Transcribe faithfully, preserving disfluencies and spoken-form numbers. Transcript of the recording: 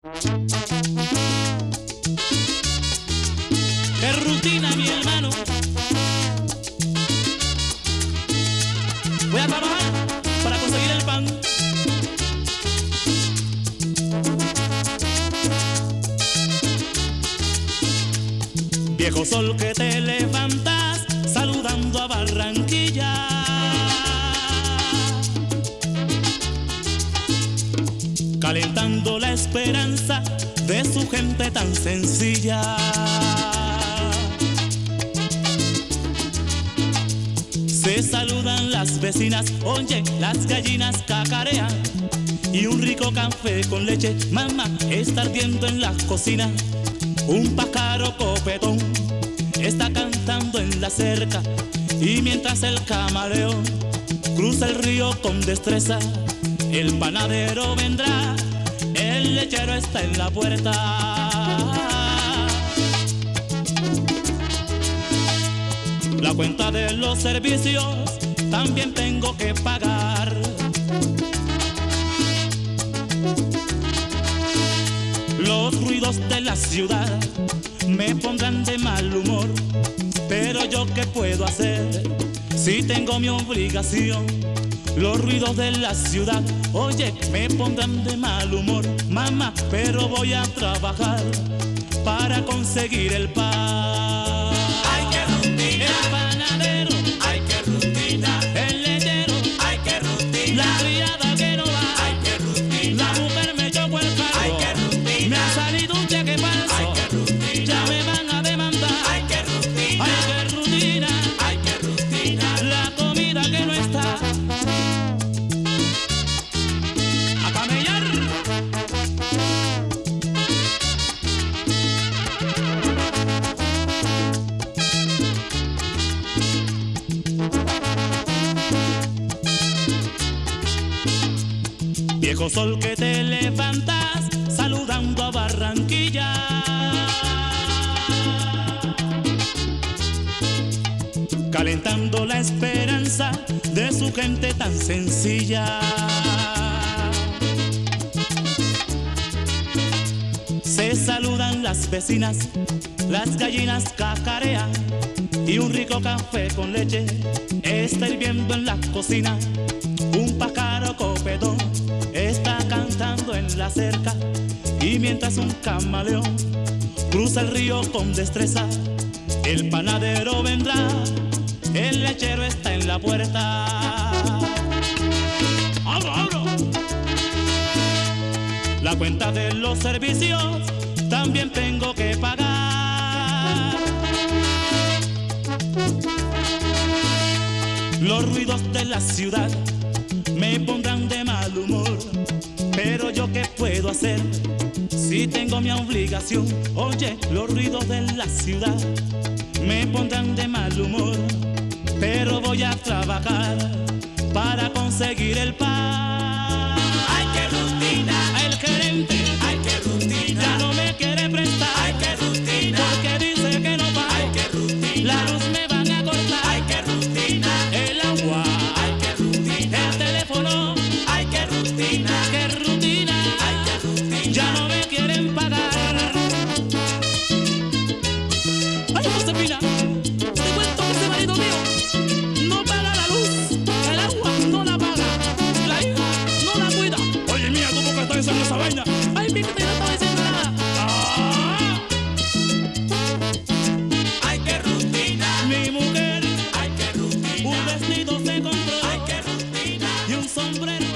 Qué rutina, mi hermano. Voy a trabajar para conseguir el pan. Viejo sol que te levantas saludando a Barranquilla, calentando la esperanza de su gente tan sencilla. Se saludan las vecinas, oye, las gallinas cacarean y un rico café con leche, mamá, está ardiendo en la cocina. Un pájaro copetón está cantando en la cerca y mientras el camaleón cruza el río con destreza, el panadero vendrá, el lechero está en la puerta. La cuenta de los servicios también tengo que pagar. Los ruidos de la ciudad me pondrán de mal humor, pero yo qué puedo hacer si tengo mi obligación. Los ruidos de la ciudad, oye, me pondrán de mal humor, mamá, pero voy a trabajar para conseguir el pan. Ay, qué rutina. El panadero, Ay, qué rutina. el lechero, Ay, qué rutina. la criada que no va, Ay, qué rutina. la mujer me chocó el carro. Ay, qué rutina. Me ha salido un cheque falso. Ay, qué rutina. Ya me van a demandar. Ay, qué rutina. Ay, qué rutina. Ay, qué rutina. La comida que no está. A camellar. Viejo sol que te levantas saludando a Barranquilla, calentando la esperanza de su gente tan sencilla. Se saludan las vecinas, las gallinas cacarean y un rico café con leche está hirviendo en la cocina. Un pájaro copetón está cantando en la cerca y mientras un camaleón cruza el río con destreza, el panadero vendrá, el lechero está en la puerta. ¡Abro, abro! La cuenta de los servicios también tengo que pagar. Los ruidos de la ciudad me pondrán de mal humor, pero yo qué puedo hacer si tengo mi obligación. Oye, los ruidos de la ciudad me pondrán de mal humor, pero voy a trabajar para conseguir el pan. Ay, qué rutina. El gerente, Ay, qué rutina. ya no me quiere prestar. Ay, qué rutina. Porque dice que no pago. Ay, qué rutina. La luz me van a cortar. Ay, qué rutina. El agua, Ay, qué rutina. el teléfono, Ay, qué rutina. qué rutina. Ay, qué rutina. Ya no me quieren pagar. Ay, Josefina, te cuento que ese marido mío no paga la luz, el agua no la paga, la hija no la cuida. Oye, mía, ¿cómo que estás diciendo esa vaina? Ay, mi que no estaba diciendo nada. ¡Ah! Ay, qué rutina. Mi mujer, Ay, qué rutina. un vestido se compró Ay, qué rutina. y un sombrero.